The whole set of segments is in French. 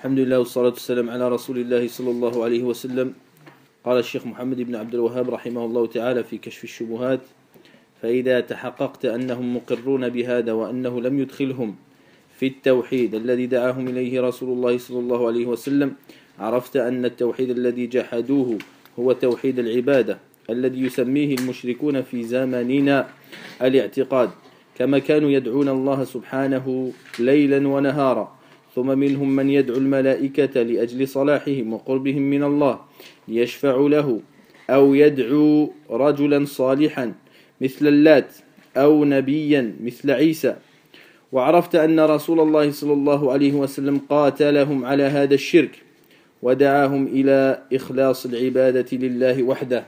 الحمد لله والصلاة والسلام على رسول الله صلى الله عليه وسلم. قال الشيخ محمد بن عبد الوهاب رحمه الله تعالى في كشف الشبهات: فإذا تحققت أنهم مقرون بهذا وأنه لم يدخلهم في التوحيد الذي دعاهم إليه رسول الله صلى الله عليه وسلم، عرفت أن التوحيد الذي جحدوه هو توحيد العبادة الذي يسميه المشركون في زماننا الاعتقاد، كما كانوا يدعون الله سبحانه ليلا ونهارا. ثم منهم من يدعو الملائكة لأجل صلاحهم وقربهم من الله ليشفعوا له، أو يدعو رجلا صالحا مثل اللات، أو نبيا مثل عيسى. وعرفت أن رسول الله صلى الله عليه وسلم قاتلهم على هذا الشرك ودعاهم إلى إخلاص العبادة لله وحده.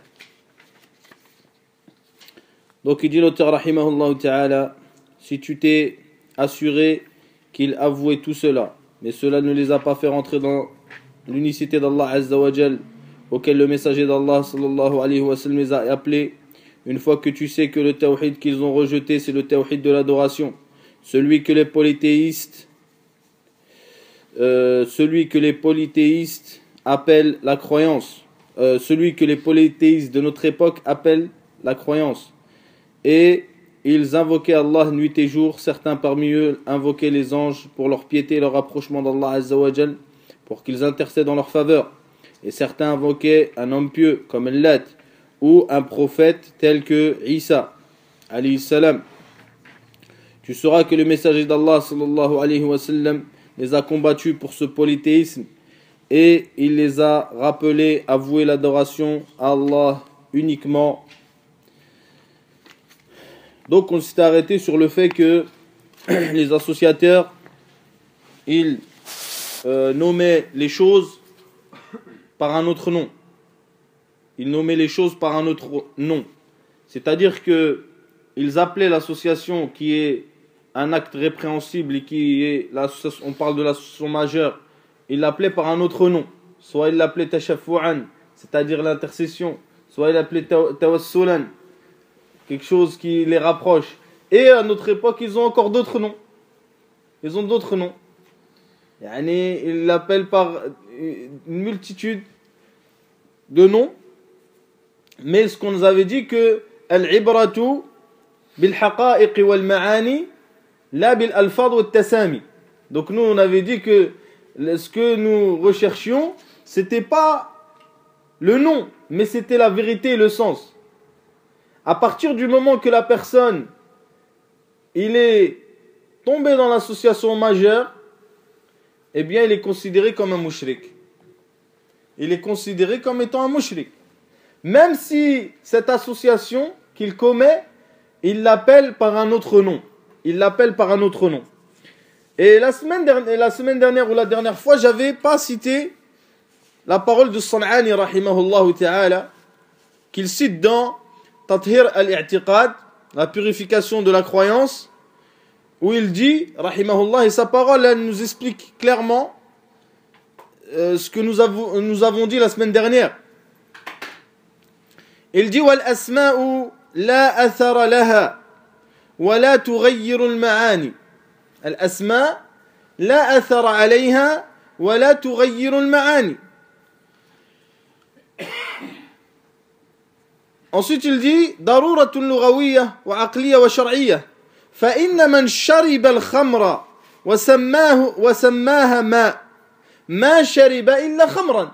Donc il dit l'auteur rahimahullah ta'ala, si tu t'es assuré qu'il avouait tout cela, mais cela ne les a pas fait rentrer dans l'unicité d'Allah Azza wa Jal, auquel le messager d'Allah sallallahu alayhi wa sallam les a appelés, une fois que tu sais que le tawhid qu'ils ont rejeté, c'est le tawhid de l'adoration, celui que les polythéistes appellent la croyance, celui que les polythéistes de notre époque appellent la croyance. Et ils invoquaient Allah nuit et jour. Certains parmi eux invoquaient les anges pour leur piété et leur rapprochement d'Allah Azza wa Jal, pour qu'ils intercèdent en leur faveur. Et certains invoquaient un homme pieux comme Lat, ou un prophète tel que Isa alayhi salam. Tu sauras que le messager d'Allah sallallahu alayhi wa sallam les a combattus pour ce polythéisme, et il les a rappelés à vouer l'adoration à Allah uniquement. Donc on s'est arrêté sur le fait que les associateurs, ils nommaient les choses par un autre nom. Ils nommaient les choses par un autre nom. C'est-à-dire qu'ils appelaient l'association qui est un acte répréhensible et qui est, on parle de l'association majeure, ils l'appelaient par un autre nom. Soit ils l'appelaient Tashafu'an, c'est-à-dire l'intercession, soit ils l'appelaient Tawassulan, quelque chose qui les rapproche. Et à notre époque, ils ont encore d'autres noms. Ils ont d'autres noms. Ils l'appellent par une multitude de noms. Mais ce qu'on nous avait dit que al-ibratu bil-haqa'iq wal-ma'ani la bil-alfad wal-tasami. Donc nous, on avait dit que ce que nous recherchions, c'était pas le nom, mais c'était la vérité et le sens. À partir du moment que la personne, il est tombé dans l'association majeure, eh bien il est considéré comme un mushrik. Il est considéré comme étant un mushrik. Même si cette association qu'il commet, il l'appelle par un autre nom. Il l'appelle par un autre nom. Et la semaine dernière ou la dernière fois, j'avais pas cité la parole de San'ani rahimahullah ta'ala, qu'il cite dans Tathir al-i'tiqad, la purification de la croyance, où il dit, rahimahullah, et sa parole elle nous explique clairement ce que nous avons dit la semaine dernière. Il dit: wal asma'u la athara laha wa la tughayyiru al-ma'ani. Al asma' la athara alayha wa la tughayyiru al-ma'ani. Ensuite il dit: daruratun lughawiyya wa aqliyya wa shar'iyya, fa inna man shariba al-khamra wa sammaha ma shariba illa khamran.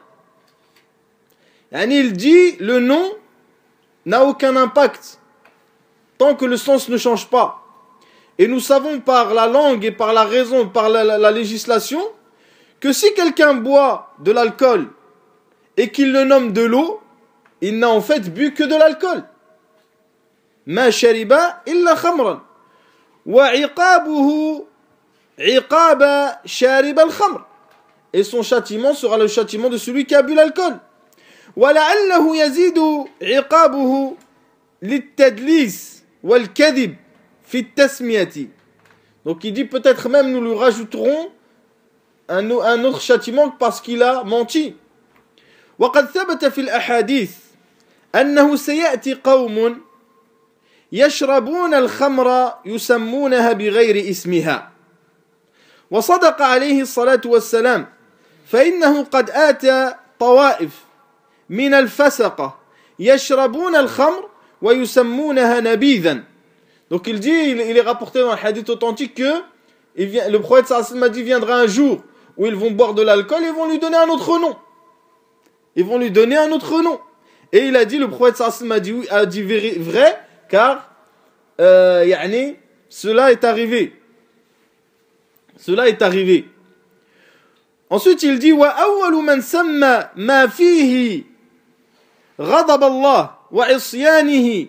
Il dit le nom n'a aucun impact tant que le sens ne change pas. Et nous savons par la langue et par la raison, par la législation, que si quelqu'un boit de l'alcool et qu'il le nomme de l'eau, il n'a en fait bu que de l'alcool. Ma shariba illa khamran. Wa iqabuhu iqaba sharib al-khamr. Et son châtiment sera le châtiment de celui qui a bu l'alcool. Wa la'allahu yazidu iqabuhu lit-tadlis wal-kadhib fi at-tasmiyati. Donc il dit peut-être même nous lui rajouterons un autre châtiment parce qu'il a menti. Wa qad thabata fi al-ahadith أنه سيأتي قوم يشربون الخمر يسمونها بغير اسمها وصدق عليه الصلاة والسلام فإنه قد آتى طوائف من الفسقة يشربون الخمر ويسمونها نبيذا. Donc il dit, il est rapporté dans un hadith authentique que le prophète sallallahu alayhi wa sallam a dit viendra un jour où ils vont boire de l'alcool et ils vont lui donner un autre nom. Ils vont lui donner un autre nom. Et il a dit, le prophète sallallahu alayhi wa sallam a dit vrai, car يعني, cela est arrivé. Cela est arrivé. Ensuite il dit وأول من سمى ما فيه غضب الله وعصيانه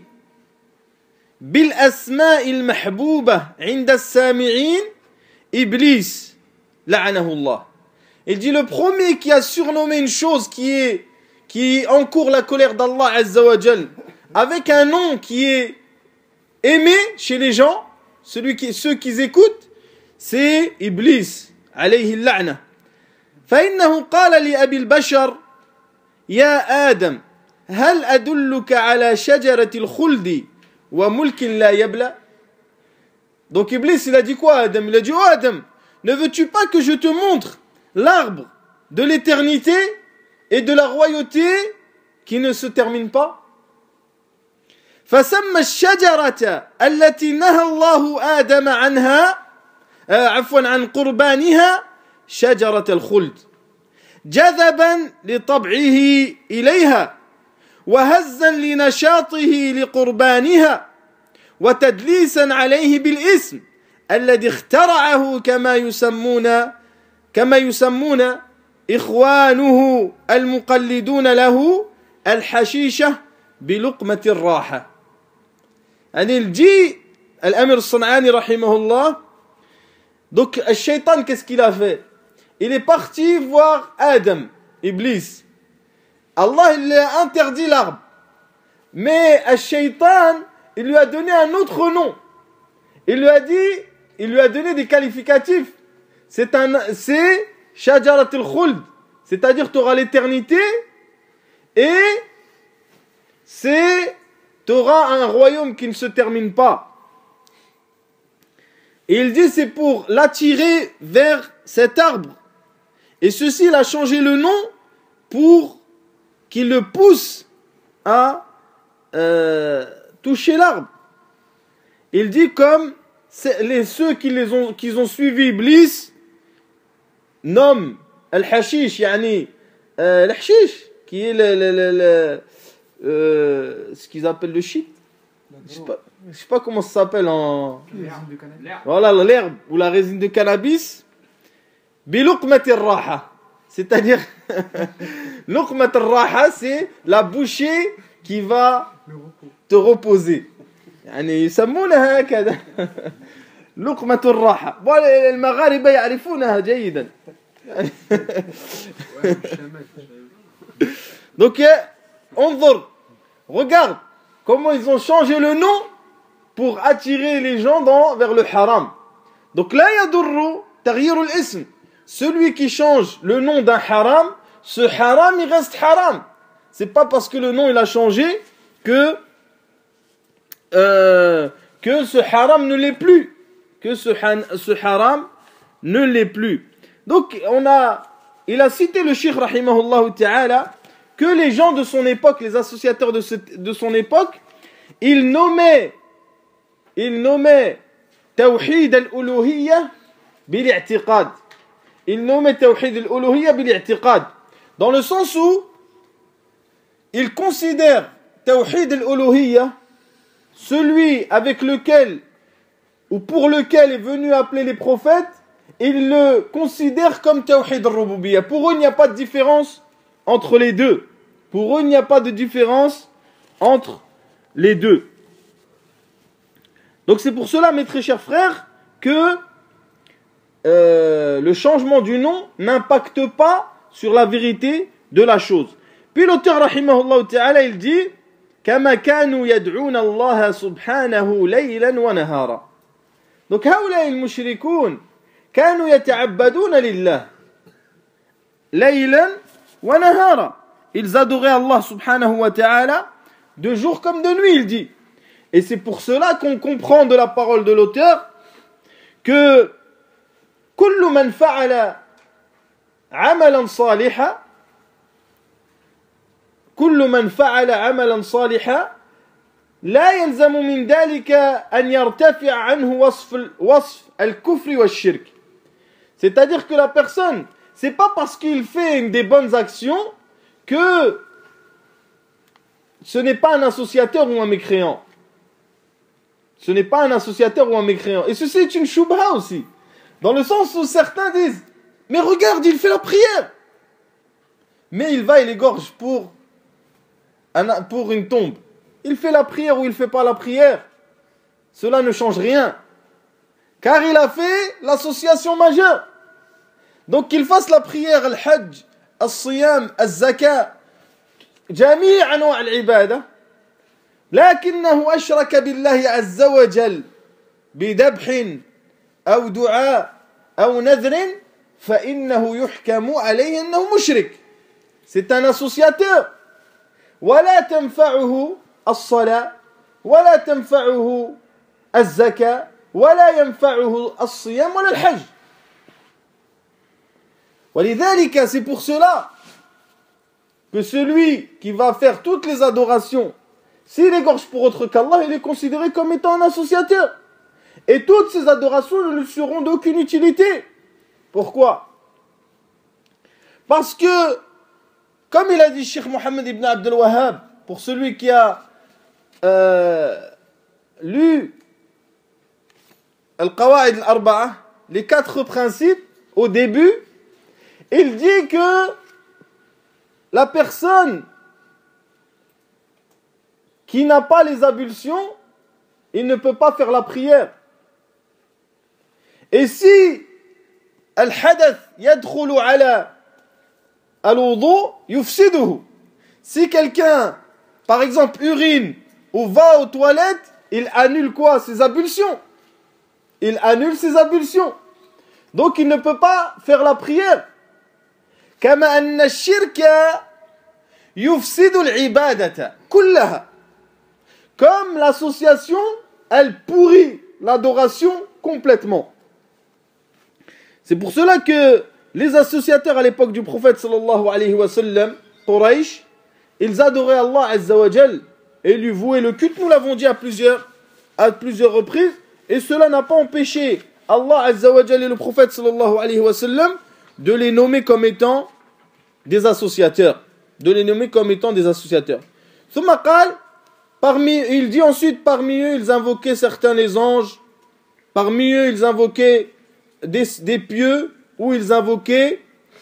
بالأسماء المحبوبة عند السامعين إبليس لعنه الله. Il dit le premier qui a surnommé une chose qui encourt la colère d'Allah Azza wa Jal avec un nom qui est aimé chez les gens, ceux qui écoutent, c'est Iblis alayhi al-la'na. فإنه قال لأبي البشر يا آدم هل أدلك على شجرة الخلد وملك لا يبلى. Donc Iblis il a dit quoi à Adam? Il a dit oh Adam, ne veux-tu pas que je te montre l'arbre de l'éternité et de la royauté qui ne se termine pas? فسمى الشجرة التي نهى الله آدم عنها عفوا عن قربانها شجرة الخلد جذبا لطبعه إليها وهزا لنشاطه لقربانها وتدليسا عليه بالاسم الذي اخترعه كما يسمون إخوانه المقلدون له الحشيشة بلقمة الراحة. يعني الجي الأمير الصنعاني رحمه الله. Donc le shaitan qu'est-ce qu'il a fait? Il est parti voir Adam, Iblis. Allah il lui a interdit l'arbre. Mais le shaitan il lui a donné un autre nom. Il lui a donné des qualificatifs. C'est Shajarat al-Khuld, c'est-à-dire tu auras l'éternité et tu auras un royaume qui ne se termine pas. Et il dit c'est pour l'attirer vers cet arbre. Et ceci il a changé le nom pour qu'il le pousse à toucher l'arbre. Il dit comme ceux qui ont suivi Iblis nomment al-hashish, yani al-hashish, qui est ce qu'ils appellent le shit. Je sais pas comment ça s'appelle en... Voilà, l'herbe ou la résine de cannabis. Biluqmatir raha. C'est-à-dire, luqmatir raha, c'est la bouchée qui va te reposer. يعني يسمونها هكذا لقمة الراحة. والمغاربة يعرفونها جيدا. Donc, انظر, regarde comment ils ont changé le nom pour attirer les gens vers le haram. Donc, لا يضر تغيير الاسم. Celui qui change le nom d'un haram, ce haram il reste haram. C'est pas parce que le nom il a changé que ce haram ne l'est plus. Que ce haram ne l'est plus. Donc, il a cité le Cheikh rahimahullah ta'ala que les gens de son époque, les associateurs de son époque, ils nommaient Tawhid al-Uluhiyya bil-i'tiqad. Ils nommaient Tawhid al-Uluhiyya bil-i'tiqad. Dans le sens où ils considèrent Tawhid al-Uluhiyya, celui avec lequel ou pour lequel est venu appeler les prophètes, ils le considèrent comme Tawhid al-Rububiyya. Pour eux, il n'y a pas de différence entre les deux. Pour eux, il n'y a pas de différence entre les deux. Donc c'est pour cela, mes très chers frères, que le changement du nom n'impacte pas sur la vérité de la chose. Puis l'auteur, rahimahullah ta'ala, il dit كما كانوا يدعون الله سبحانه ليلا ونهارا. Donc هؤلاء المشركون كانوا يتعبدون لله ليلا ونهارا. Ils adoraient Allah subhanahu wa ta'ala de jour comme de nuit, il dit. Et c'est pour cela qu'on comprend de la parole de l'auteur que كل من فعل عملا صالحا كل من فعل عملا صالحا لا يلزم من ذلك أن يرتفع عنه وصف الكفر والشرك. C'est-à-dire que la personne, c'est pas parce qu'il fait des bonnes actions que ce n'est pas un associateur ou un mécréant. Ce n'est pas un associateur ou un mécréant. Et ceci est une shubha aussi. Dans le sens où certains disent, mais regarde, il fait la prière. Mais il va et l'égorge pour une tombe. Il fait la prière ou il ne fait pas la prière. Cela ne change rien. Car il a fait l'association majeure. Donc qu'il fasse la prière, al-hajj, al-siyam, al-zaka, جميع أنواع العبادة لكنه أشرك بالله عز وجل بذبح أو دعاء أو نذر فإنه يحكم عليه أنه مشرك. C'est un associateur. ولا تنفعه الصلاة ولا تنفعه الزكاة ولا ينفعه الصيام ولا الحج. ولذلك c'est pour cela que celui qui va faire toutes les adorations, s'il égorge pour autre qu'Allah, il est considéré comme étant un associateur. Et toutes ces adorations ne lui seront d'aucune utilité. Pourquoi? Parce que, comme il a dit Cheikh Mohammed ibn Abdel Wahhab, pour celui qui a lu Al-Qawa'id al-Arba'a, les 4 principes, au début, il dit que la personne qui n'a pas les ablutions, il ne peut pas faire la prière. Et si al-hadath yadkhulu ala al-wudu yufsiduhu, si quelqu'un, par exemple, urine ou va aux toilettes, il annule quoi? Ses ablutions. Il annule ses ablutions. Donc il ne peut pas faire la prière. كما أن الشرك يفسد العبادة كلها. Comme l'association, elle pourrit l'adoration complètement. C'est pour cela que les associateurs à l'époque du prophète sallallahu alayhi wa sallam, Quraysh, ils adoraient Allah azza wa jal et lui vouaient le culte. Nous l'avons dit à plusieurs reprises, et cela n'a pas empêché Allah azza wa jal et le prophète sallallahu alayhi wa sallam de les nommer comme étant des associateurs. ثم قال, il dit ensuite, parmi eux, ils invoquaient certains les anges, parmi eux, ils invoquaient des pieux, ou ils invoquaient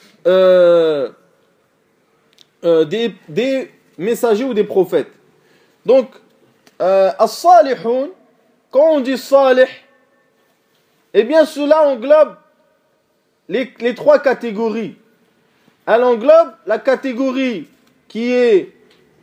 des messagers ou des prophètes. Donc, as-salihun, quand on dit salih, eh bien cela englobe les 3 catégories. Elle englobe la catégorie qui est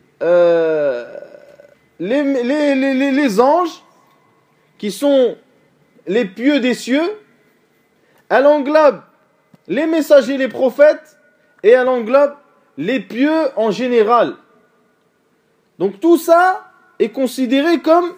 les anges, qui sont les pieux des cieux. Elle englobe les messagers, les prophètes, et elle englobe les pieux en général. Donc tout ça est considéré comme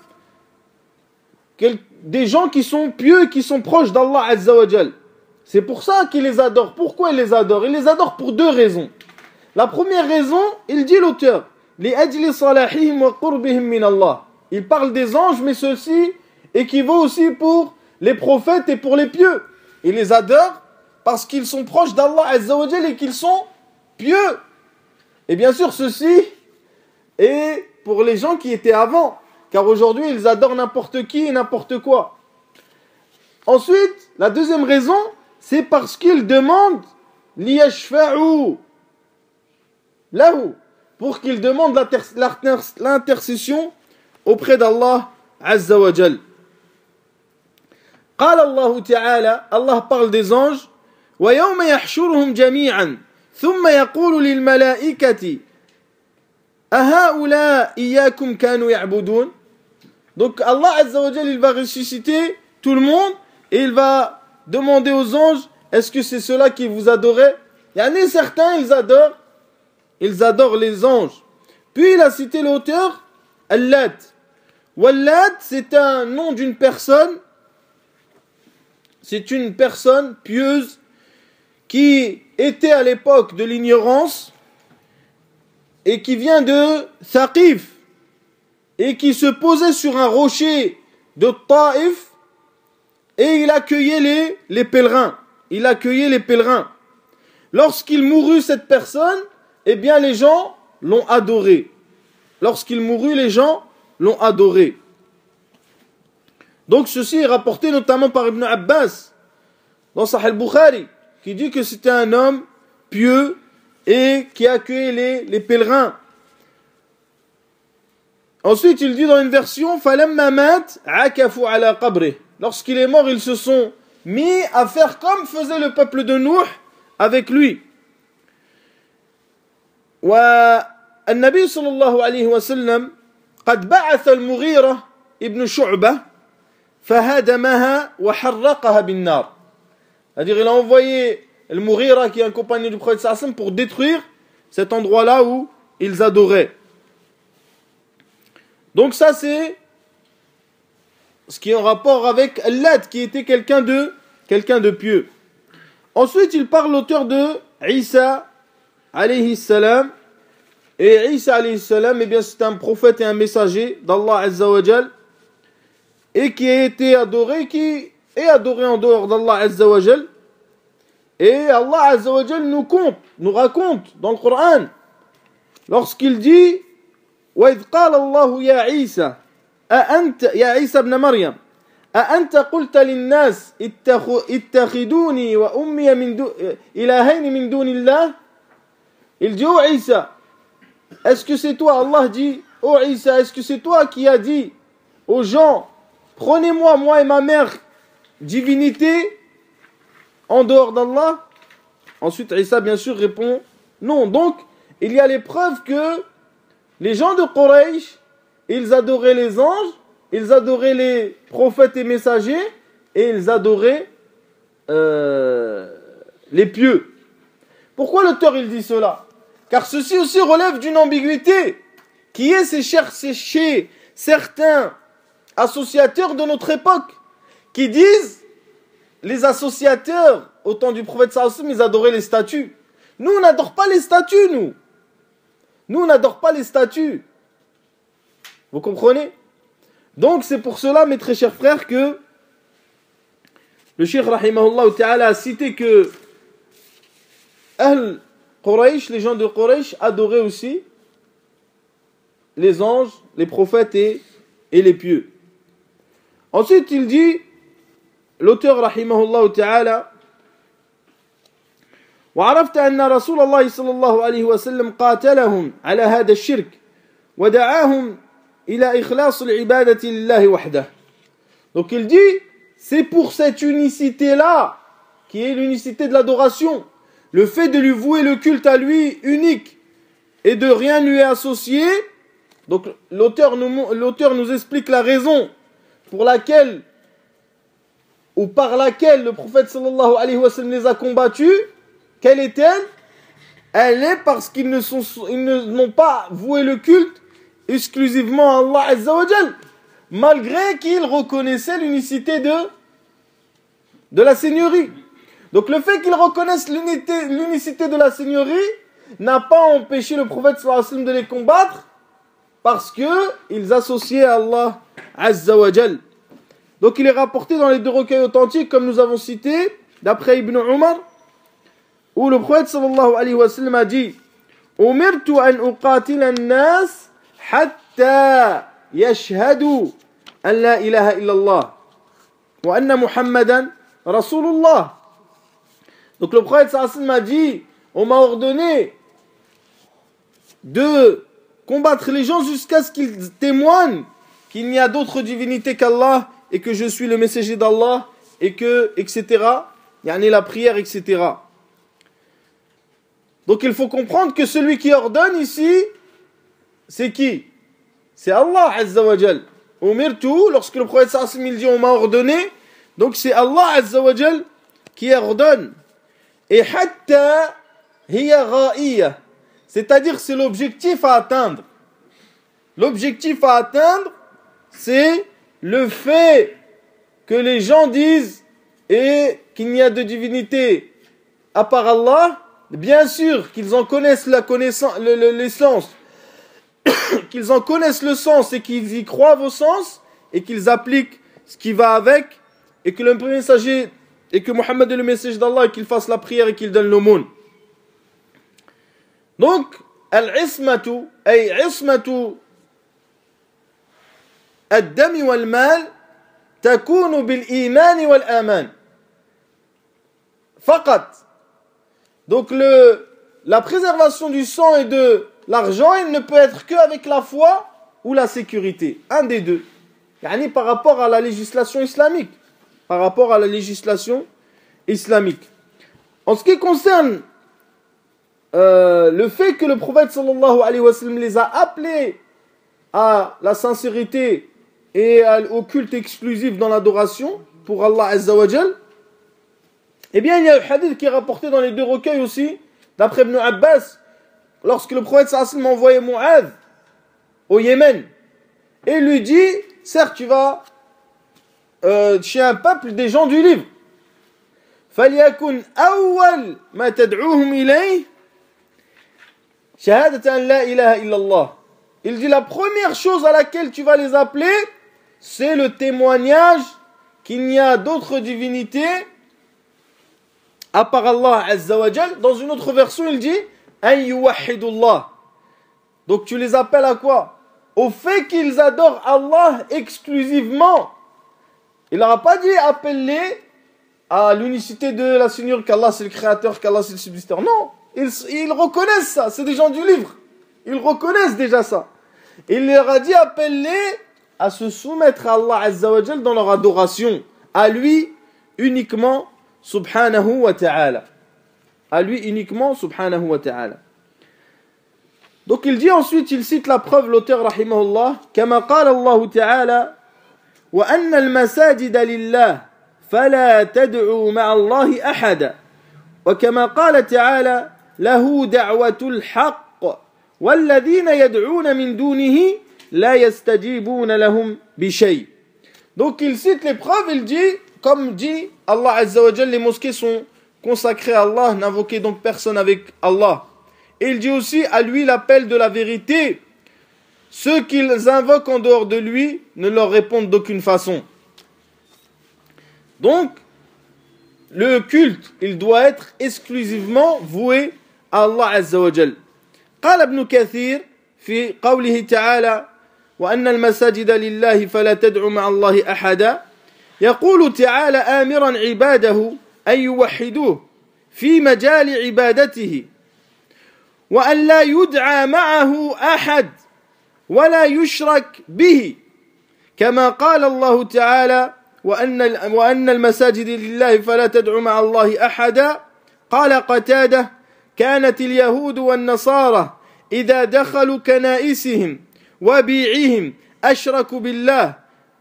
des gens qui sont pieux, qui sont proches d'Allah Azza wa Jal. C'est pour ça qu'il les adore. Pourquoi il les adore? Il les adore pour 2 raisons. La première raison, il dit l'auteur, لِأَجْلِ صَلَاحِهِمْ وَقُرْبِهِمْ مِنَ اللَّهِ. Il parle des anges, mais ceci équivaut aussi pour les prophètes et pour les pieux. Il les adore parce qu'ils sont proches d'Allah Azza wa Jal et qu'ils sont pieux. Et bien sûr, ceci est pour les gens qui étaient avant, car aujourd'hui, ils adorent n'importe qui et n'importe quoi. Ensuite, la deuxième raison, c'est parce qu'ils demandent liyashfa'u lahu, pour qu'ils demandent l'intercession auprès d'Allah Azza wa Jal. قال الله تعالى, Allah parle des anges, وَيَوْمَ يَحْشُرُهُمْ جَمِيعًا ثُمَّ يَقُولُ لِلْمَلَائِكَةِ أَهَؤُلَاءِ إِيَّاكُمْ كَانُوا يَعْبُدُونَ. Donc Allah Azza wa Jal, il va ressusciter tout le monde et il va demander aux anges, est-ce que c'est ceux-là qui vous adoraient? Il y en a certains, ils adorent les anges. Puis il a cité l'auteur, Al-Lat. Wal-Lat, c'est un nom d'une personne, c'est une personne pieuse qui était à l'époque de l'ignorance et qui vient de Thaqif et qui se posait sur un rocher de Taïf et il accueillait les pèlerins. Il accueillait les pèlerins. Lorsqu'il mourut cette personne, eh bien les gens l'ont adoré. Lorsqu'il mourut, les gens l'ont adoré. Donc ceci est rapporté notamment par Ibn Abbas dans Sahih al-Bukhari, qui dit que c'était un homme pieux et qui accueillait les pèlerins. Ensuite, il dit dans une version فَلَمَّا مَاتْ عَكَفُوا عَلَى قَبْرِهِ. Lorsqu'il est mort, ils se sont mis à faire comme faisait le peuple de Nuh avec lui. والنبي صلى الله عليه وسلم قد بعث المغيرة ابن شعبة فهدمها وحرقها بالنار. C'est-à-dire, il a envoyé le Mughira, qui est un compagnon du prophète sallallahu alayhi wa sallam, pour détruire cet endroit-là où ils adoraient. Donc ça, c'est ce qui est en rapport avec Al-Lat, qui était quelqu'un de pieux. Ensuite, il parle l'auteur de Isa alayhi salam. Et Isa alayhi salam, eh bien, c'est un prophète et un messager d'Allah azza wa jal, et qui a été adoré, qui est adoré en dehors d'Allah azza wa jal. Et Allah azza wa jal nous raconte dans le Coran, lorsqu'il dit وَإِذْ قَالَ اللَّهُ يَا عِيسَى أَأَنْتَ يَا عِيسَى ابْنَ مَرْيَمَ أَأَنْتَ قُلْتَ لِلنَّاسِ اتَّخِذُونِي وَأُمِّيَ إِلَهَيْنِ مِنْ دُونِ اللَّهِ. Il dit, oh Isa, est-ce que c'est toi, Allah dit, oh Isa, est-ce que c'est toi qui as dit aux gens, prenez-moi, moi et ma mère, divinité en dehors d'Allah? Ensuite, Isa, bien sûr, répond, non. Donc, il y a les preuves que les gens de Quraysh, ils adoraient les anges, ils adoraient les prophètes et messagers, et ils adoraient les pieux. Pourquoi l'auteur il dit cela? Car ceci aussi relève d'une ambiguïté qui est chez certains associateurs de notre époque qui disent, les associateurs au temps du prophète sallallahu alayhi wa sallam, ils adoraient les statues. Nous, on n'adore pas les statues, nous. Nous, on n'adore pas les statues. Vous comprenez? Donc, c'est pour cela, mes très chers frères, que le Cheikh rahimahullah ta'ala a cité que Ahl Quraysh, les gens de Quraysh, adoraient aussi les anges, les prophètes et les pieux. Ensuite, il dit, l'auteur rahimahullah ta'ala, وعرفت أن رسول الله صلى الله عليه وسلم قاتلهم على هذا الشرك ودعاهم إلى إخلاص العبادة لله وحده. Donc il dit, c'est pour cette unicité-là, qui est l'unicité de l'adoration, le fait de lui vouer le culte à lui unique et de rien lui associer. Donc l'auteur nous explique la raison pour laquelle ou par laquelle le prophète sallallahu alayhi wa sallam les a combattus. Quelle est-elle? Elle est parce qu'ils n'ont pas voué le culte exclusivement à Allah azza wa jal, malgré qu'ils reconnaissaient l'unicité de la seigneurie. Donc le fait qu'ils reconnaissent l'unicité de la seigneurie n'a pas empêché le prophète sallallahu alayhi wa sallam de les combattre, parce qu'ils associaient à Allah azza wa jal. Donc il est rapporté dans les deux recueils authentiques, comme nous avons cité, d'après Ibn Umar, où le prophète sallallahu alayhi wa sallam a dit, umirtu an uqatila an-nas hatta yashhadu an la ilaha illallah wa anna Muhammadan Rasulullah. Donc le prophète sallallahu alayhi wa sallam a dit, on m'a ordonné de combattre les gens jusqu'à ce qu'ils témoignent qu'il n'y a d'autre divinité qu'Allah et que je suis le messager d'Allah et que, etc. Yani la prière, etc. Donc il faut comprendre que celui qui ordonne ici, c'est qui? C'est Allah azza wa jal. Umirtu, lorsque le prophète sallallahu alayhi wa sallam dit on m'a ordonné, donc c'est Allah azza wa jal qui ordonne. Et hatta hiya ghaiya, c'est-à-dire c'est l'objectif à atteindre. L'objectif à atteindre, c'est le fait que les gens disent et qu'il n'y a de divinité à part Allah, bien sûr qu'ils en connaissent la connaissance, l'essence, qu'ils en connaissent le sens et qu'ils y croient au sens et qu'ils appliquent ce qui va avec et que le messager et que Mohammed est le message d'Allah et qu'il fasse la prière et qu'il donne l'aumône. Donc, al-ismatu ay ismatu ad-dami wal-mal takunu bil-iman wal-aman. Faqat. Donc la préservation du sang et de l'argent, il ne peut être qu'avec la foi ou la sécurité. Un des deux. Yani par rapport à la législation islamique. Par rapport à la législation islamique. En ce qui concerne le fait que le prophète sallallahu alayhi wa sallam les a appelés à la sincérité et au culte exclusif dans l'adoration pour Allah Azza wa Jal, eh bien il y a un hadith qui est rapporté dans les deux recueils aussi, d'après Ibn Abbas, lorsque le prophète sallallahu alayhi wa sallam envoyait Mu'adh au Yémen, et lui dit, certes tu vas chez un peuple des gens du livre, فَلْيَكُنْ أَوَّلْ مَا تَدْعُوهُمْ إِلَيْهِ شَهَادَةً أَنْ لَا إِلَهَ إِلَّا اللَّهِ. Il dit la première chose à laquelle tu vas les appeler, c'est le témoignage qu'il n'y a d'autres divinités à part Allah Azza wa Jal. Dans une autre version, il dit أَنْ يُوَحِّدُ اللَّهِ. Donc tu les appelles à quoi? Au fait qu'ils adorent Allah exclusivement. Il n'aura pas dit appelle-les à l'unicité de la Seigneur, qu'Allah c'est le créateur, qu'Allah c'est le subsisteur. Non, ils reconnaissent ça, c'est des gens du livre. Ils reconnaissent déjà ça. Il leur a dit appelle-les à se soumettre à Allah Azza wa Jal dans leur adoration. À lui uniquement, subhanahu wa ta'ala. À lui uniquement, subhanahu wa ta'ala. Donc il dit ensuite, il cite la preuve, l'auteur rahimahullah, كما قال الله تعالى وأن المساجد لله فلا تدعوا مع الله أحدا وكما قال تعالى له دعوة الحق والذين يدعون من دونه لا يستجيبون لهم بشيء. Donc il cite les preuves, il dit, comme dit Allah Azza wa Jal, les mosquées sont consacrées à Allah, n'invoquez donc personne avec Allah. Et il dit aussi à lui l'appel de la vérité. Ceux qu'ils invoquent en dehors de lui ne leur répondent d'aucune façon. Donc, le culte, il doit être exclusivement voué à Allah Azza wa Jal. قال ابن كثير في قوله تعالى وأن المساجد لله فلا تدعوا مع الله أحدا يقول تعالى آمرا عباده أن يوحدوه في مجال عبادته وأن لا يدعى معه أحد ولا يشرك به كما قال الله تعالى وأن المساجد لله فلا تدعوا مع الله أحدا. قال قتادة كانت اليهود والنصارى إذا دخلوا كنائسهم وبيعهم أشركوا بالله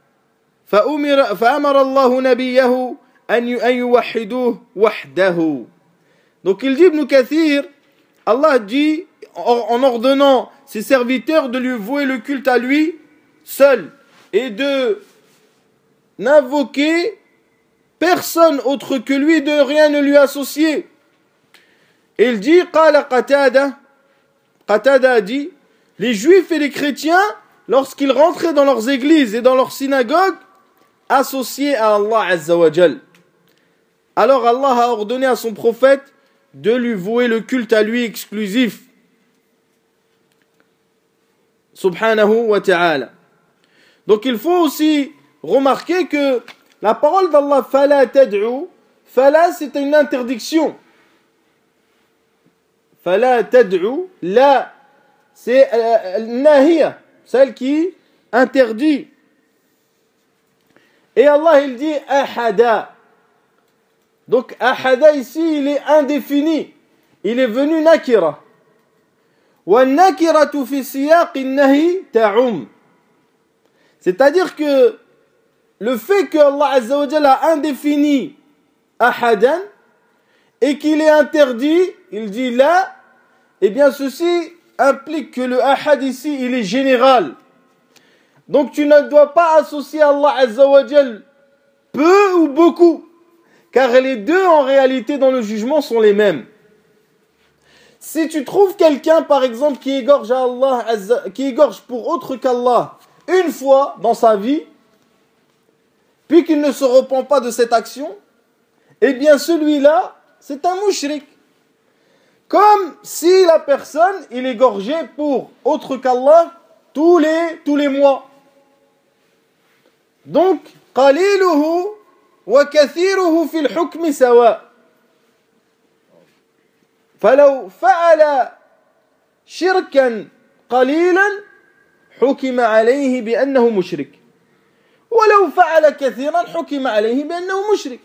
فأمر الله نبيه أن يوحدوه وحده. Donc il dit Ibn Kathir, Allah dit en ordonnant ses serviteurs de lui vouer le culte à lui seul et de n'invoquer personne autre que lui, de rien ne lui associer. Et il dit, Qatada a dit, les juifs et les chrétiens, lorsqu'ils rentraient dans leurs églises et dans leurs synagogues, associés à Allah Azza wa Jal. Alors Allah a ordonné à son prophète de lui vouer le culte à lui exclusif. Subhanahu wa ta'ala. Donc il faut aussi remarquer que la parole d'Allah fala tad'u, fala c'est une interdiction. Fala tad'u, la c'est nahiya, celle qui interdit. Et Allah il dit ahada. Donc ahada ici il est indéfini. Il est venu nakira. Wa nakiratu fi siyaq an-nahi ta'um. C'est-à-dire que le fait que Allah Azza wa Jalla a indéfini ahadan et qu'il est interdit, il dit là, eh bien ceci implique que le ahad ici, il est général. Donc tu ne dois pas associer Allah Azza wa Jalla peu ou beaucoup, car les deux en réalité dans le jugement sont les mêmes. Si tu trouves quelqu'un par exemple qui égorge pour autre qu'Allah une fois dans sa vie, puis qu'il ne se repent pas de cette action, eh bien celui-là, c'est un mushrik. Comme si la personne, il égorgeait pour autre qu'Allah tous les mois. Donc, قليله وكثيره في الحكم سواء. فلو فعل شركا قليلا حكم عليه بأنه مشرك. ولو فعل كثيرا حكم عليه بأنه مشرك.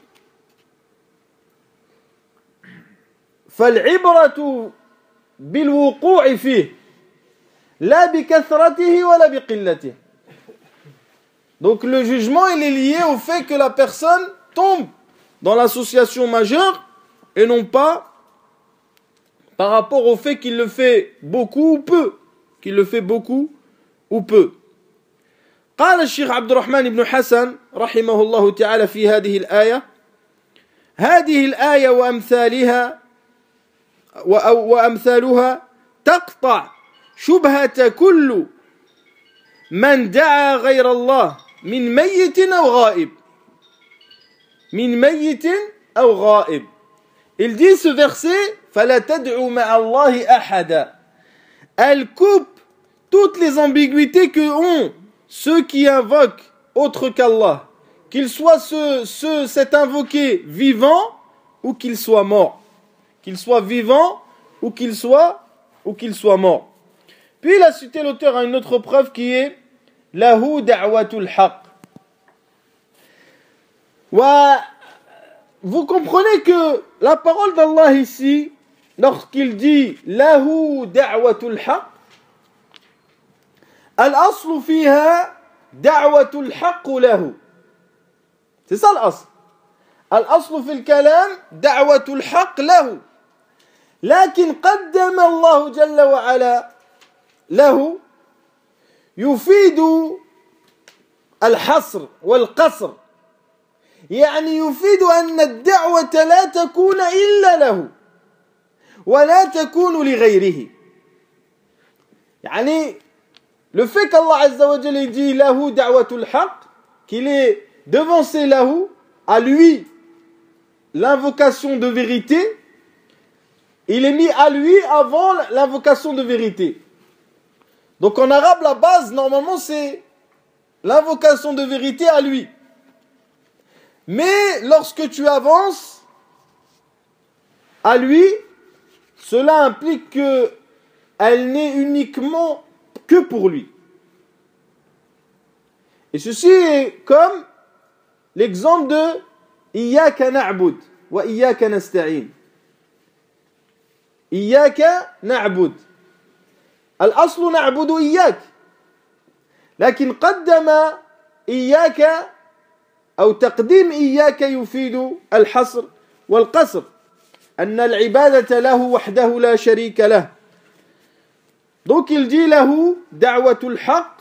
فالعبرة بالوقوع فيه لا بكثرته ولا بقلته. Donc le jugement il est lié au fait que la personne tombe dans l'association majeure et non pas par rapport au fait qu'il le fait beaucoup ou peu. Qu'il le fait beaucoup ou peu. قال الشيخ عبد الرحمن بن حسن رحمه الله تعالى في هذه الآية: هذه الآية وأمثالها تقطع شبهة كل من دعا غير الله من ميت أو غائب. من ميت أو غائب. Il dit ce verset: فلا تدعوا مع الله أحدا. Elle coupe toutes les ambiguïtés que ont ceux qui invoquent autre qu'Allah, qu'il soit cet invoqué vivant ou qu'il soit mort. Qu'il soit vivant ou qu'il soit mort. Puis il a cité l'auteur à une autre preuve qui est lahu da'watul haqq. Vous comprenez que la parole d'Allah ici, lorsqu'il dit lahu da'watul haqq, al-aslu fiha da'watul haqq lahu. C'est ça l'asl. Al-aslu fil kalam da'watul haqq lahu. لكن قدم الله جل وعلا له يفيد الحصر والقصر. يعني يفيد أن الدعوة لا تكون إلا له ولا تكون لغيره. يعني le fait qu'Allah Azza wa Jalla dit lahu da'watul haqq, qu'il est devancé lahu, à lui l'invocation de vérité, il est mis à lui avant l'invocation de vérité. Donc en arabe, la base, normalement, c'est l'invocation de vérité à lui. Mais lorsque tu avances à lui, cela implique qu'elle n'est uniquement que pour lui. Et ceci est comme l'exemple de Iyyaka na'bud wa iyyaka nasta'in. إياك نعبد. الأصل نعبد إياك، لكن قدم إياك أو تقديم إياك يفيد الحصر والقصر، أن العبادة له وحده لا شريك له. Donc il dit له دعوة الحق.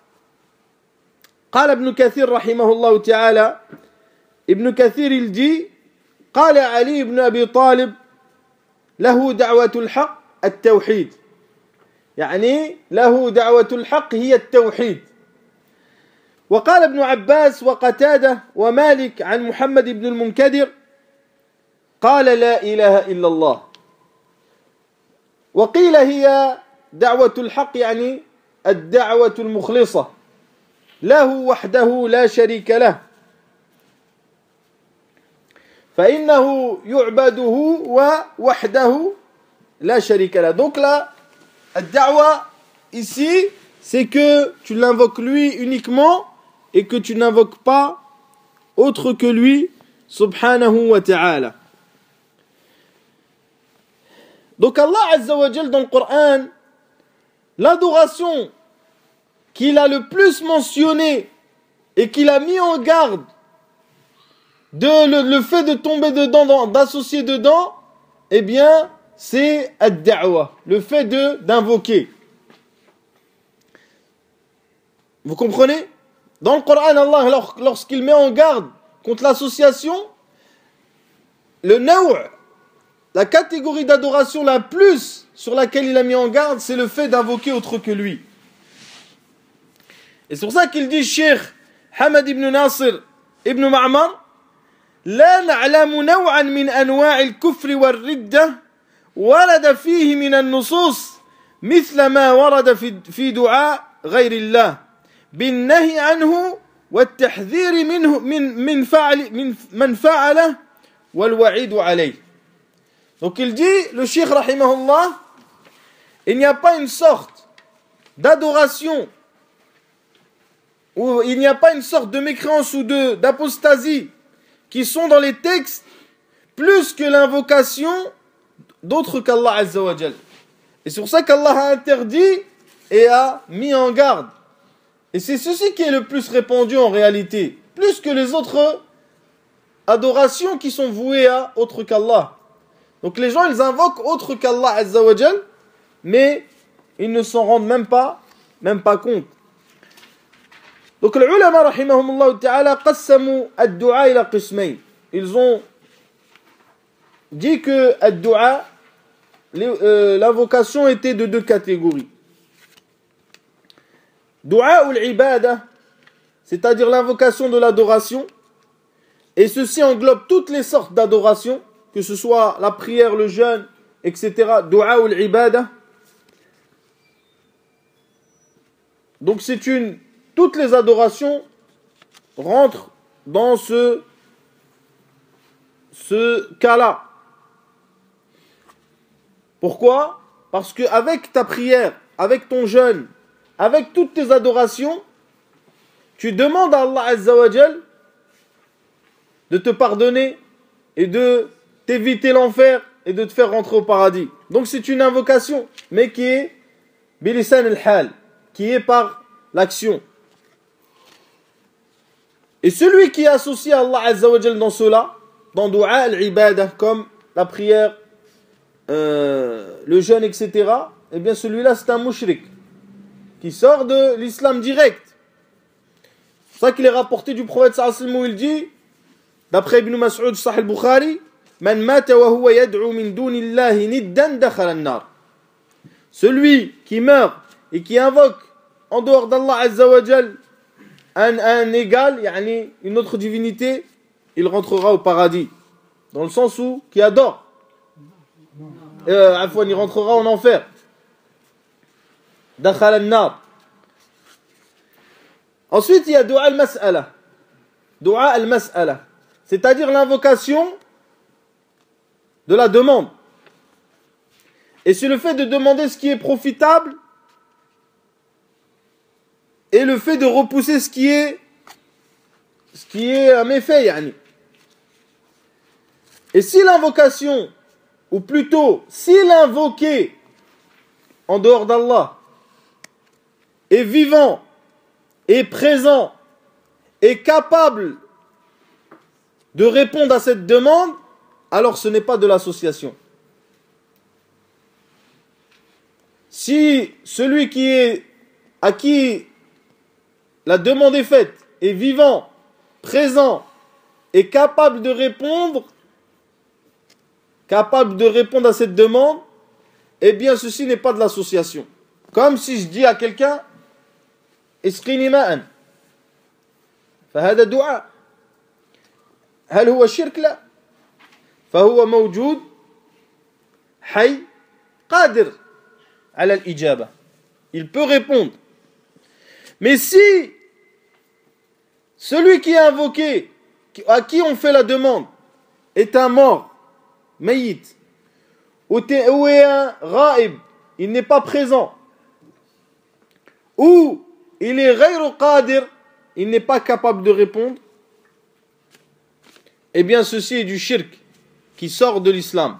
قال ابن كثير رحمه الله تعالى، ابن كثير il dit: قال علي بن أبي طالب له دعوة الحق التوحيد. يعني له دعوة الحق هي التوحيد. وقال ابن عباس وقتادة ومالك عن محمد بن المنكدر قال لا إله إلا الله. وقيل هي دعوة الحق يعني الدعوة المخلصة له وحده لا شريك له، فإنه يعبده ووحده لا شريك له. Donc là, ad-da'wa ici, c'est que tu l'invoques lui uniquement et que tu n'invoques pas autre que lui, subhanahu wa ta'ala. Donc Allah Azza wa Jal dans le Coran, l'adoration qu'il a le plus mentionné et qu'il a mis en garde le fait de tomber dedans, d'associer dedans, eh bien, c'est ad-da'wa, le fait d'invoquer. Vous comprenez? Dans le Coran, Allah, lorsqu'il met en garde contre l'association, le naw', la catégorie d'adoration la plus sur laquelle il a mis en garde, c'est le fait d'invoquer autre que lui. Et c'est pour ça qu'il dit, Cheikh Hamad ibn Nasir ibn Ma'mar, لا نعلم نوعا من أنواع الكفر والردة ورد فيه من النصوص مثل ما ورد في دعاء غير الله بالنهي عنه والتحذير منه من فعله والوعيد عليه. Donc il dit, le Cheikh rahimahullah, il n'y a pas une sorte d'adoration ou il n'y a pas une sorte de mécréance ou d'apostasie qui sont dans les textes plus que l'invocation d'autres qu'Allah Azza wa Jal. Et c'est pour ça qu'Allah a interdit et a mis en garde. Et c'est ceci qui est le plus répandu en réalité, plus que les autres adorations qui sont vouées à autre qu'Allah. Donc les gens, ils invoquent autre qu'Allah Azza wa Jal, mais ils ne s'en rendent même pas compte. Donc les ulama rahimahumullah ta'ala qassamu ad-du'a ila qismayn. Ils ont dit que ad-du'a, l'invocation était de deux catégories. Du'a ou l'ibada, c'est-à-dire l'invocation de l'adoration, et ceci englobe toutes les sortes d'adoration, que ce soit la prière, le jeûne, etc. Du'a ou l'ibada. Donc toutes les adorations rentrent dans ce cas-là. Pourquoi? Parce qu'avec ta prière, avec ton jeûne, avec toutes tes adorations, tu demandes à Allah Azza wa Jal de te pardonner et de t'éviter l'enfer et de te faire rentrer au paradis. Donc c'est une invocation, mais qui est bilisan al-hal, qui est par l'action. Et celui qui associe Allah Azza wa Jal dans cela, dans dua al-ibada, comme la prière, le jeûne, etc., eh bien celui-là c'est un mushrik, qui sort de l'islam direct. C'est ça qu'il est rapporté du prophète sallallahu alayhi wa sallam où il dit, d'après Ibn Mas'ud, Sahih al-Bukhari, Man mata wa huwa yad'u min dunillahi niddan dakhala an-nar. Celui qui meurt et qui invoque en dehors d'Allah Azza wa Jal un égal, yani une autre divinité, il rentrera au paradis. Dans le sens où, qui adore. Il rentrera en enfer. Dakhala an-nar. Ensuite, il y a dua al-mas'ala. Dua al-mas'ala. C'est-à-dire l'invocation de la demande. Et c'est le fait de demander ce qui est profitable et le fait de repousser ce qui est un méfait, yani. Et si l'invocation, ou plutôt, si l'invoqué en dehors d'Allah est vivant, est présent, est capable de répondre à cette demande, alors ce n'est pas de l'association. Si celui à qui la demande est faite est vivant, présent, est capable de répondre à cette demande, eh bien ceci n'est pas de l'association. Comme si je dis à quelqu'un, اسقني ماء فهذا دعاء هل هو شرك؟ لا فهو موجود حي قادر على الإجابة, il peut répondre. Mais si celui qui est invoqué, à qui on fait la demande, est un mort, maït, ou est un raib, il n'est pas présent, ou il est ghayr qadir, il n'est pas capable de répondre, eh bien ceci est du shirk qui sort de l'islam.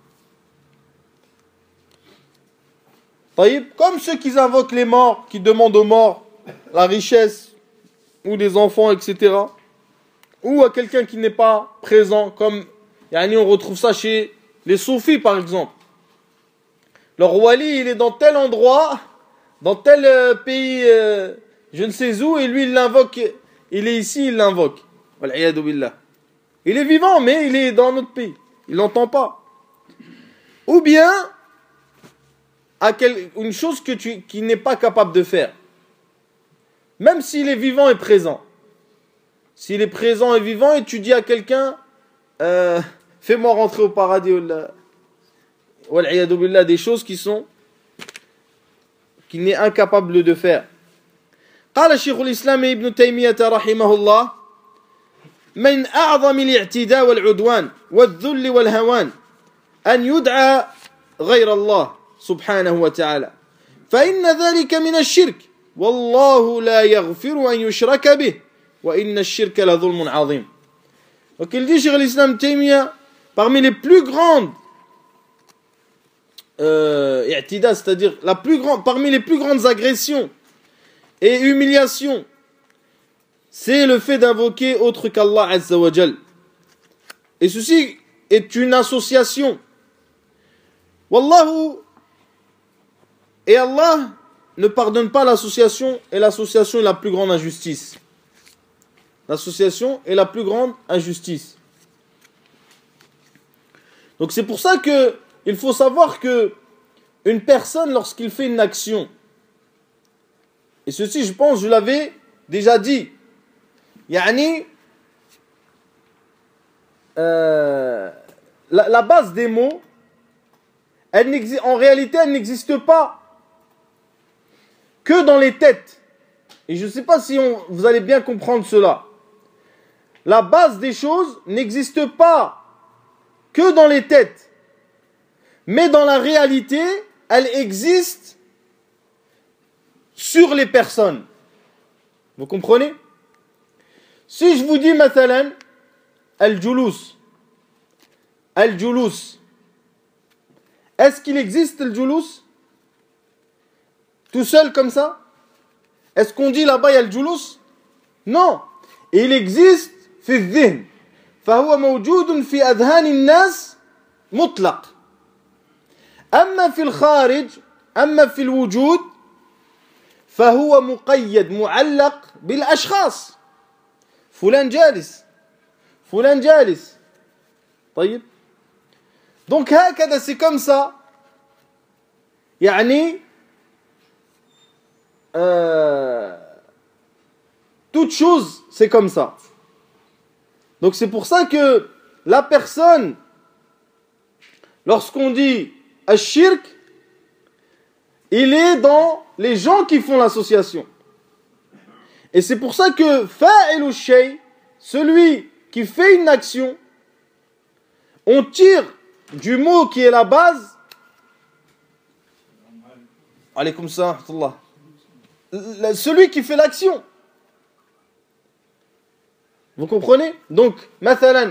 Comme ceux qui invoquent les morts, qui demandent aux morts la richesse ou des enfants, etc. Ou à quelqu'un qui n'est pas présent, comme on retrouve ça chez les soufis par exemple. Leur wali, il est dans tel endroit, dans tel pays, je ne sais où, et lui il l'invoque, il est ici, il l'invoque. Il est vivant, mais il est dans notre pays. il l'entend pas. Ou bien une chose qui n'est pas capable de faire. Même s'il est vivant et présent. S'il est présent et vivant et tu dis à quelqu'un fais-moi rentrer au paradis, wal'iyadu billah, des choses qu'il n'est incapable de faire. قال شيخ الإسلام ابن تيمية رحمه الله من أعظم الاعتداء والعدوان والذل والهوان أن يدعى غير الله سبحانه وتعالى فإن ذلك من الشرك والله لا يغفر أن يشرك به وإن الشرك لظلم عظيم. Donc il dit Cheikh l'Islam Taymiyyah, parmi les plus grandes i'tida, c'est-à-dire parmi les plus grandes agressions et humiliations, c'est le fait d'invoquer autre qu'Allah Azza wa Jal. Et ceci est une association. Wallahu, et Allah ne pardonne pas l'association, et l'association est la plus grande injustice. L'association est la plus grande injustice. Donc c'est pour ça que il faut savoir que une personne, lorsqu'il fait une action, et ceci je pense je l'avais déjà dit, yani la base des mots, en réalité elle n'existe pas que dans les têtes. Et je ne sais pas si vous allez bien comprendre cela. La base des choses n'existe pas que dans les têtes. Mais dans la réalité, elle existe sur les personnes. Vous comprenez? Si je vous dis, mathalan, al-julus. Al-julus. Est-ce qu'il existe le julus? Tout seul comme ça? Est-ce qu'on dit là-bas il y a le julus? Non. Il existe في الذهن فهو موجود في أذهان الناس مطلق أما في الخارج أما في الوجود فهو مقيد معلق بالأشخاص فلان جالس فلان جالس طيب donc هكذا c'est comme ça يعني toute chose c'est comme ça. Donc c'est pour ça que la personne, lorsqu'on dit ash-shirk, il est dans les gens qui font l'association. Et c'est pour ça que fa'ilu shay, celui qui fait une action, on tire du mot qui est la base. Alaykoum salam wa rahmatullah. Celui qui fait l'action. Vous comprenez? Donc, mathalan,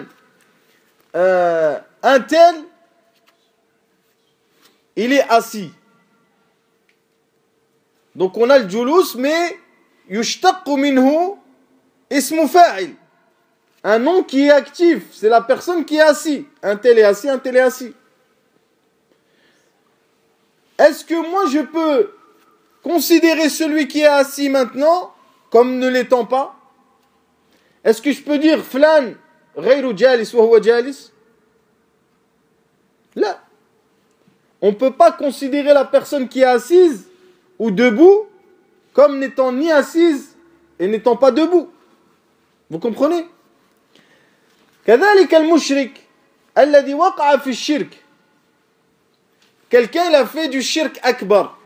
un tel, il est assis. Donc, on a le julus, mais yushtaqu minhu ismu fa'il. Un nom qui est actif, c'est la personne qui est assis. Un tel est assis, un tel est assis. Est-ce que moi je peux considérer celui qui est assis maintenant comme ne l'étant pas? Est-ce que je peux dire flan ghayru jalis wa huwa jalis? Là, on ne peut pas considérer la personne qui est assise ou debout comme n'étant ni assise et n'étant pas debout. Vous comprenez? كذلك المشرك الذي وقع في الشرك. Quelqu'un il a fait du shirk akbar.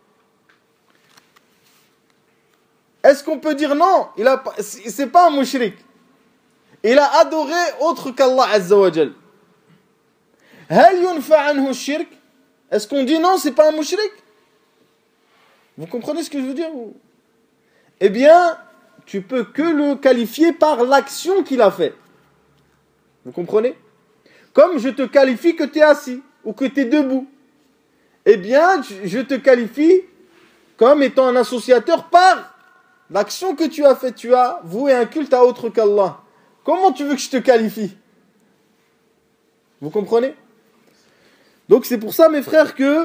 Est-ce qu'on peut dire non, c'est pas un mushrik. Il a adoré autre qu'Allah Azza wa Jal. هل ينفع عنه الشرك? Est-ce qu'on dit non, c'est pas un mushrik? Vous comprenez ce que je veux dire? Eh bien, tu peux que le qualifier par l'action qu'il a fait. Vous comprenez? Comme je te qualifie que tu es assis ou que tu es debout. Eh bien, je te qualifie comme étant un associateur par l'action que tu as faite. Tu as voué un culte à autre qu'Allah. Comment tu veux que je te qualifie? Vous comprenez? Donc c'est pour ça, mes frères, que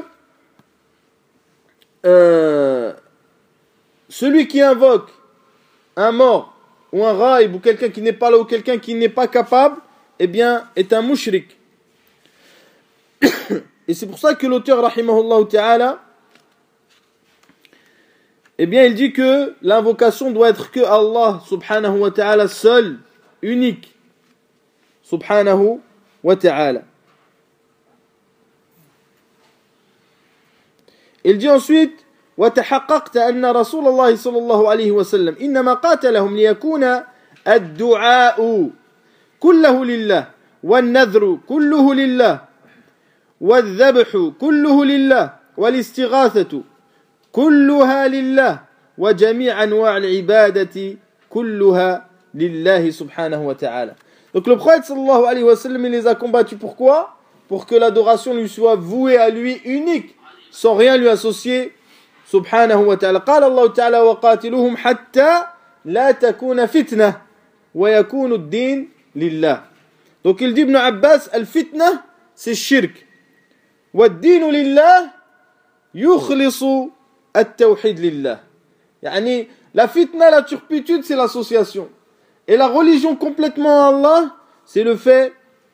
celui qui invoque un mort ou un raïb ou quelqu'un qui n'est pas là ou quelqu'un qui n'est pas capable, eh bien, est un mushrik. Et c'est pour ça que l'auteur, rahimahullah ta'ala, eh bien, il dit que l'invocation doit être que Allah, subhanahu wa ta'ala, seul, unique. Subhanahu wa ta'ala. Il dit ensuite, وتحققت أن رسول الله صلى الله عليه وسلم إنما قاتلهم ليكون الدعاء كله لله والنذر كله لله والذبح كله لله والاستغاثة كلها لله وجميع أنواع العبادة كلها لله سبحانه وتعالى. Donc le prophète sallallahu alayhi wa sallam, il les a combattus. Pourquoi? Pour que l'adoration lui soit vouée à lui unique, sans rien lui associer. سبحانه وتعالى. قال الله تعالى وقاتلوهم حتى لا تكون فتنة ويكون الدين لله. Donc il dit Ibn Abbas, al-fitna c'est shirk. والدين لله يخلص التوحيد لله. يعني la fitna, la turpitude, c'est l'association. Et la religion complètement à Allah, c'est le fait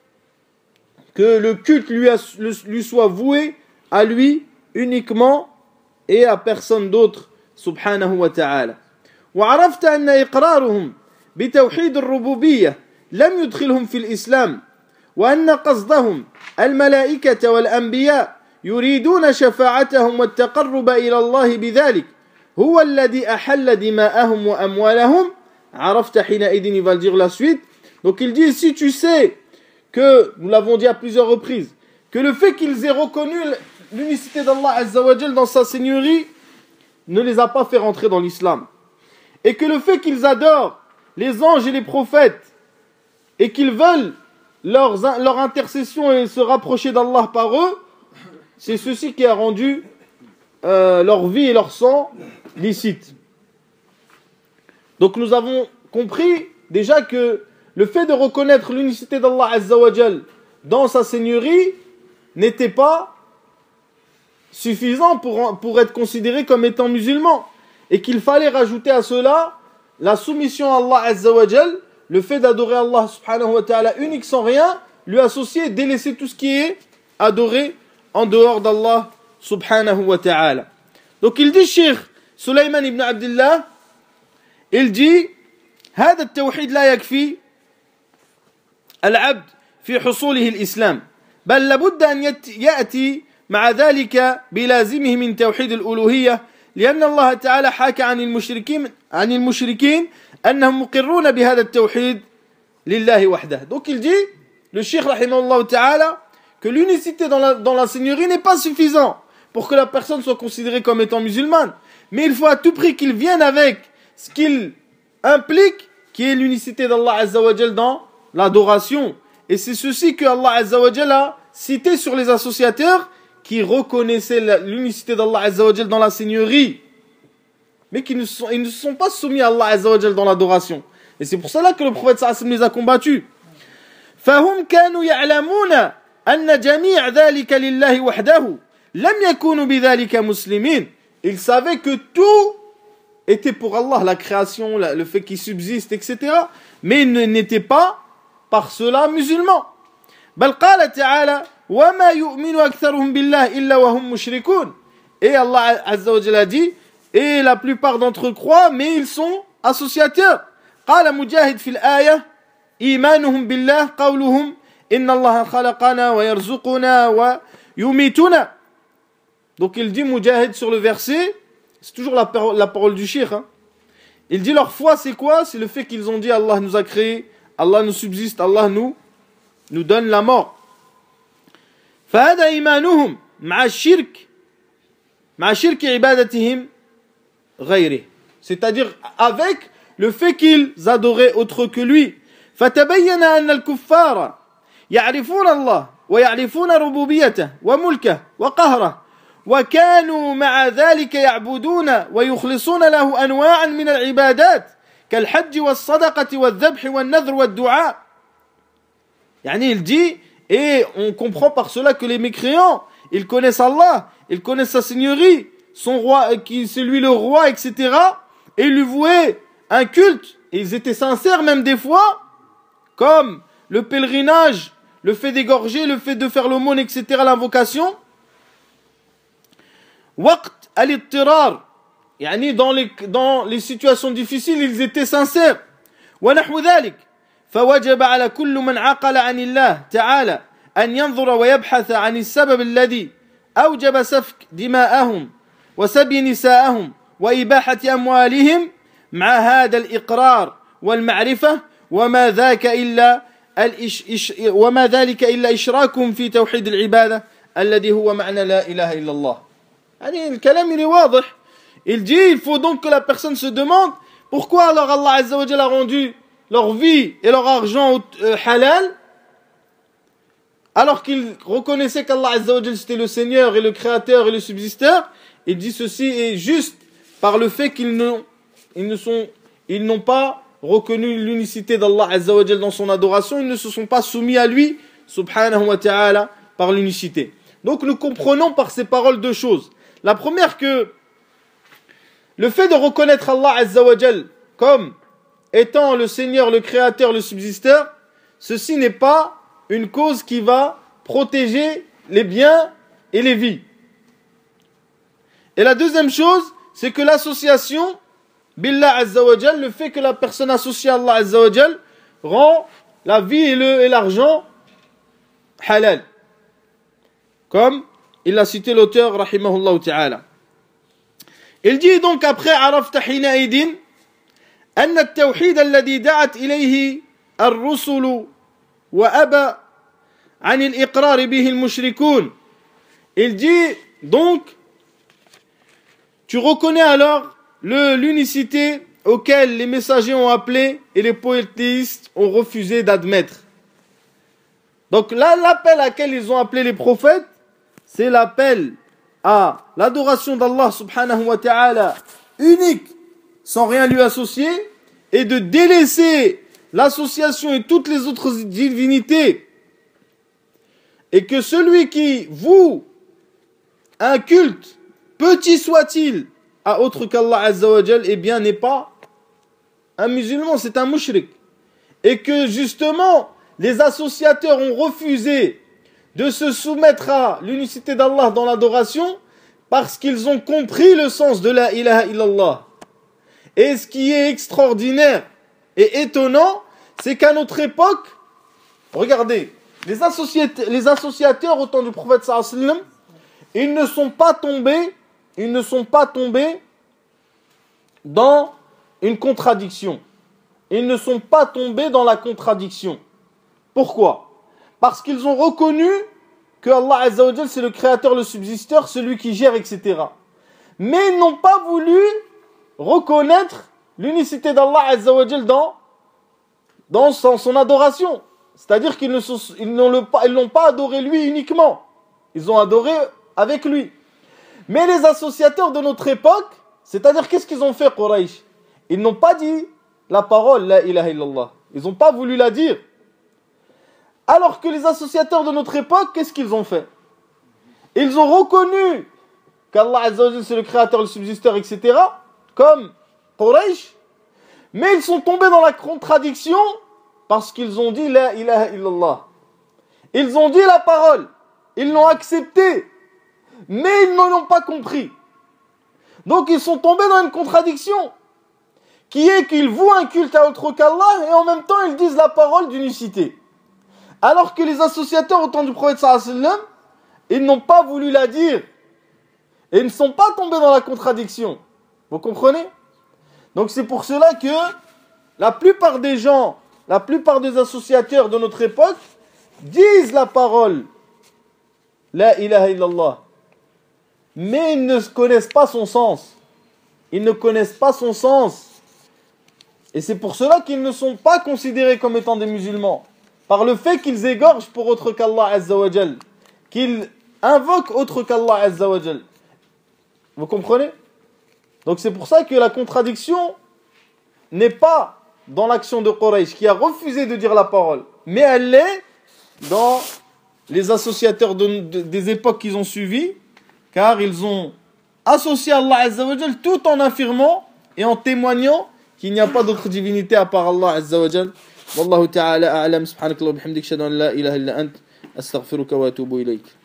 que le culte lui soit voué à lui uniquement et à personne d'autre subhanahu wa ta'ala. وعرفت أن إقرارهم بتوحيد الربوبية لم يدخلهم في الإسلام وأن قصدهم الملائكة والأنبياء يريدون شفاعتهم والتقرب إلى الله بذلك هو الذي أحل دماءهم وأموالهم. عرفت حينئذ, il va le dire la suite. Donc il dit, si tu sais que, nous l'avons dit à plusieurs reprises, que le fait qu'ils aient reconnu l'unicité d'Allah Azza wa Jal dans sa seigneurie ne les a pas fait rentrer dans l'islam. Et que le fait qu'ils adorent les anges et les prophètes et qu'ils veulent leur intercession et se rapprocher d'Allah par eux, c'est ceci qui a rendu leur vie et leur sang licites. Donc nous avons compris déjà que le fait de reconnaître l'unicité d'Allah Azza wa Jal dans sa seigneurie n'était pas suffisant pour être considéré comme étant musulman, et qu'il fallait rajouter à cela la soumission à Allah Azza wa Jal, le fait d'adorer Allah subhanahu wa ta'ala unique sans rien lui associer et délaisser tout ce qui est adoré en dehors d'Allah subhanahu wa ta'ala. Donc il dit Cheikh Sulayman ibn Abdullah, il dit هذا التوحيد لا يكفي العبد في حصوله الإسلام بل لابد أن يأتي مع ذلك بلازمه من توحيد الألوهية لأن الله تعالى حكى عن المشركين أنهم مقرون بهذا التوحيد لله وحده. Donc il dit, le Cheikh rahimahullah ta'ala, que l'unicité dans la seigneurie n'est pas suffisant pour que la personne soit considérée comme étant musulmane, mais il faut à tout prix qu'il vienne avec ce qu'il implique, qui est l'unicité d'Allah Azza wa Jal dans l'adoration. Et c'est ceci que Allah Azza wa Jal a cité sur les associateurs qui reconnaissaient l'unicité d'Allah Azza wa Jal dans la seigneurie, mais ils ne se sont pas soumis à Allah Azza wa Jal dans l'adoration. Et c'est pour cela que le prophète sallallahu alayhi wa sallam les a combattus. فهم كانوا يعلمون أن جميع ذلك لله وحده لم يكونوا بذلك مسلمين. Ils savaient que tout était pour Allah, la création, le fait qu'il subsiste, etc. Mais ils n'étaient pas par cela musulmans. بل قال تعالى وما يؤمن أكثرهم بالله إلا وهم مشركون. Et Allah Azza wa Jalla dit, et la plupart d'entre eux croient, mais ils sont associateurs. قال مجاهد في الآية إيمانهم بالله قولهم إن الله خلقنا ويرزقنا ويميتنا. Donc il dit Mujahid sur le verset, c'est toujours la parole du shir, hein. Il dit leur foi c'est quoi? C'est le fait qu'ils ont dit Allah nous a créés, Allah nous subsiste, Allah nous donne la mort. فهذا إيمانهم مع الشرك عبادتهم غيره. C'est-à-dire avec le fait qu'ils adoraient autre que lui. فتبين أن الكفار يعرفون الله ويعرفون ربوبيته وملكه وقهره وكانوا مع ذلك يعبدون ويخلصون له أنواعا من العبادات كالحج والصدقة والذبح والنذر والدعاء. يعني il dit, et on comprend par cela que les mécréants, ils connaissent Allah, ils connaissent sa seigneurie, son roi, c'est lui le roi, etc. Et ils lui vouaient un culte, et ils étaient sincères même des fois, comme le pèlerinage, le fait d'égorger, le fait de faire l'aumône, etc., l'invocation. Waqt al-ittirar, yani dans les situations difficiles, ils étaient sincères. ونحو ذلك فوجب على كل من عقل عن الله تعالى أن ينظر ويبحث عن السبب الذي أوجب سفك دماءهم وسبي نساءهم وإباحة أموالهم مع هذا الإقرار والمعرفة وما ذلك إلا إشراكهم في توحيد العبادة الذي هو معنى لا إله إلا الله. يعني الكلام il est واضح. Il dit, il faut donc que la personne se demande pourquoi alors Allah Azza wa Jalla a rendu leur vie et leur argent halal, alors qu'ils reconnaissaient qu'Allah Azza wa Jalla c'était le Seigneur et le Créateur et le Subsisteur. Il dit ceci est juste par le fait qu'ils n'ont pas reconnu l'unicité d'Allah Azza wa Jalla dans son adoration, ils ne se sont pas soumis à lui, subhanahu wa ta'ala, par l'unicité. Donc nous comprenons par ces paroles deux choses. La première que le fait de reconnaître Allah Azza wa Jal comme étant le Seigneur, le Créateur, le Subsisteur, ceci n'est pas une cause qui va protéger les biens et les vies. Et la deuxième chose, c'est que l'association Billah Azza wa Jal, le fait que la personne associée à Allah Azza wa Jal, rend la vie et l'argent halal. Comme il a cité l'auteur, rahimahullah ta'ala. Il dit donc après عرفت حينئذ أن التوحيد الذي دعت إليه الرسل وأبى عن الإقرار به المشركون. Il dit donc tu reconnais alors l'unicité auquel les messagers ont appelé et les polythéistes ont refusé d'admettre. Donc là, l'appel à quel ils ont appelé les prophètes, c'est l'appel à l'adoration d'Allah subhanahu wa ta'ala unique, sans rien lui associer, et de délaisser l'association et toutes les autres divinités. Et que celui qui voue un culte, petit soit-il, à autre qu'Allah Azza wa Jal, eh bien n'est pas un musulman, c'est un mushrik. Et que justement, les associateurs ont refusé de se soumettre à l'unicité d'Allah dans l'adoration parce qu'ils ont compris le sens de la ilaha illallah. Et ce qui est extraordinaire et étonnant, c'est qu'à notre époque, regardez, les associateurs au temps du prophète sallallahu alayhi wa sallam, ils ne sont pas tombés dans une contradiction. Ils ne sont pas tombés dans la contradiction. Pourquoi ? Parce qu'ils ont reconnu que Allah Azza wa Jal c'est le créateur, le subsisteur, celui qui gère, etc. Mais ils n'ont pas voulu reconnaître l'unicité d'Allah Azza wa Jal dans son adoration. C'est-à-dire qu'ils n'ont pas adoré lui uniquement. Ils ont adoré avec lui. Mais les associateurs de notre époque, c'est-à-dire qu'est-ce qu'ils ont fait, Quraysh ? Ils n'ont pas dit la parole, la ilaha illallah. Ils n'ont pas voulu la dire. Alors que les associateurs de notre époque, qu'est-ce qu'ils ont fait ? Ils ont reconnu qu'Allah Azza wa Jalla c'est le créateur, le subsisteur, etc. Comme Quraysh. Mais ils sont tombés dans la contradiction parce qu'ils ont dit la ilaha illallah. Ils ont dit la parole. Ils l'ont accepté. Mais ils n'en ont pas compris. Donc ils sont tombés dans une contradiction qui est qu'ils vouent un culte à autre qu'Allah et en même temps ils disent la parole d'unicité. Alors que les associateurs au temps du prophète sallallahu alayhi wa sallam, ils n'ont pas voulu la dire. Et ils ne sont pas tombés dans la contradiction. Vous comprenez ? Donc c'est pour cela que la plupart des gens, la plupart des associateurs de notre époque disent la parole la ilaha illallah. Mais ils ne connaissent pas son sens. Ils ne connaissent pas son sens. Et c'est pour cela qu'ils ne sont pas considérés comme étant des musulmans. Par le fait qu'ils égorgent pour autre qu'Allah Azza wa Jal. Qu'ils invoquent autre qu'Allah Azza wa Jal. Vous comprenez ? Donc c'est pour ça que la contradiction n'est pas dans l'action de Quraysh qui a refusé de dire la parole. Mais elle est dans les associateurs des époques qu'ils ont suivies. Car ils ont associé Allah Azza wa Jal tout en affirmant et en témoignant qu'il n'y a pas d'autre divinité à part Allah Azza wa Jal Wallahu ta'ala a'lam. Subhanakallah wa bihamdik, shadu an la ilaha illa ant, astaghfiruka wa atubu ilayk.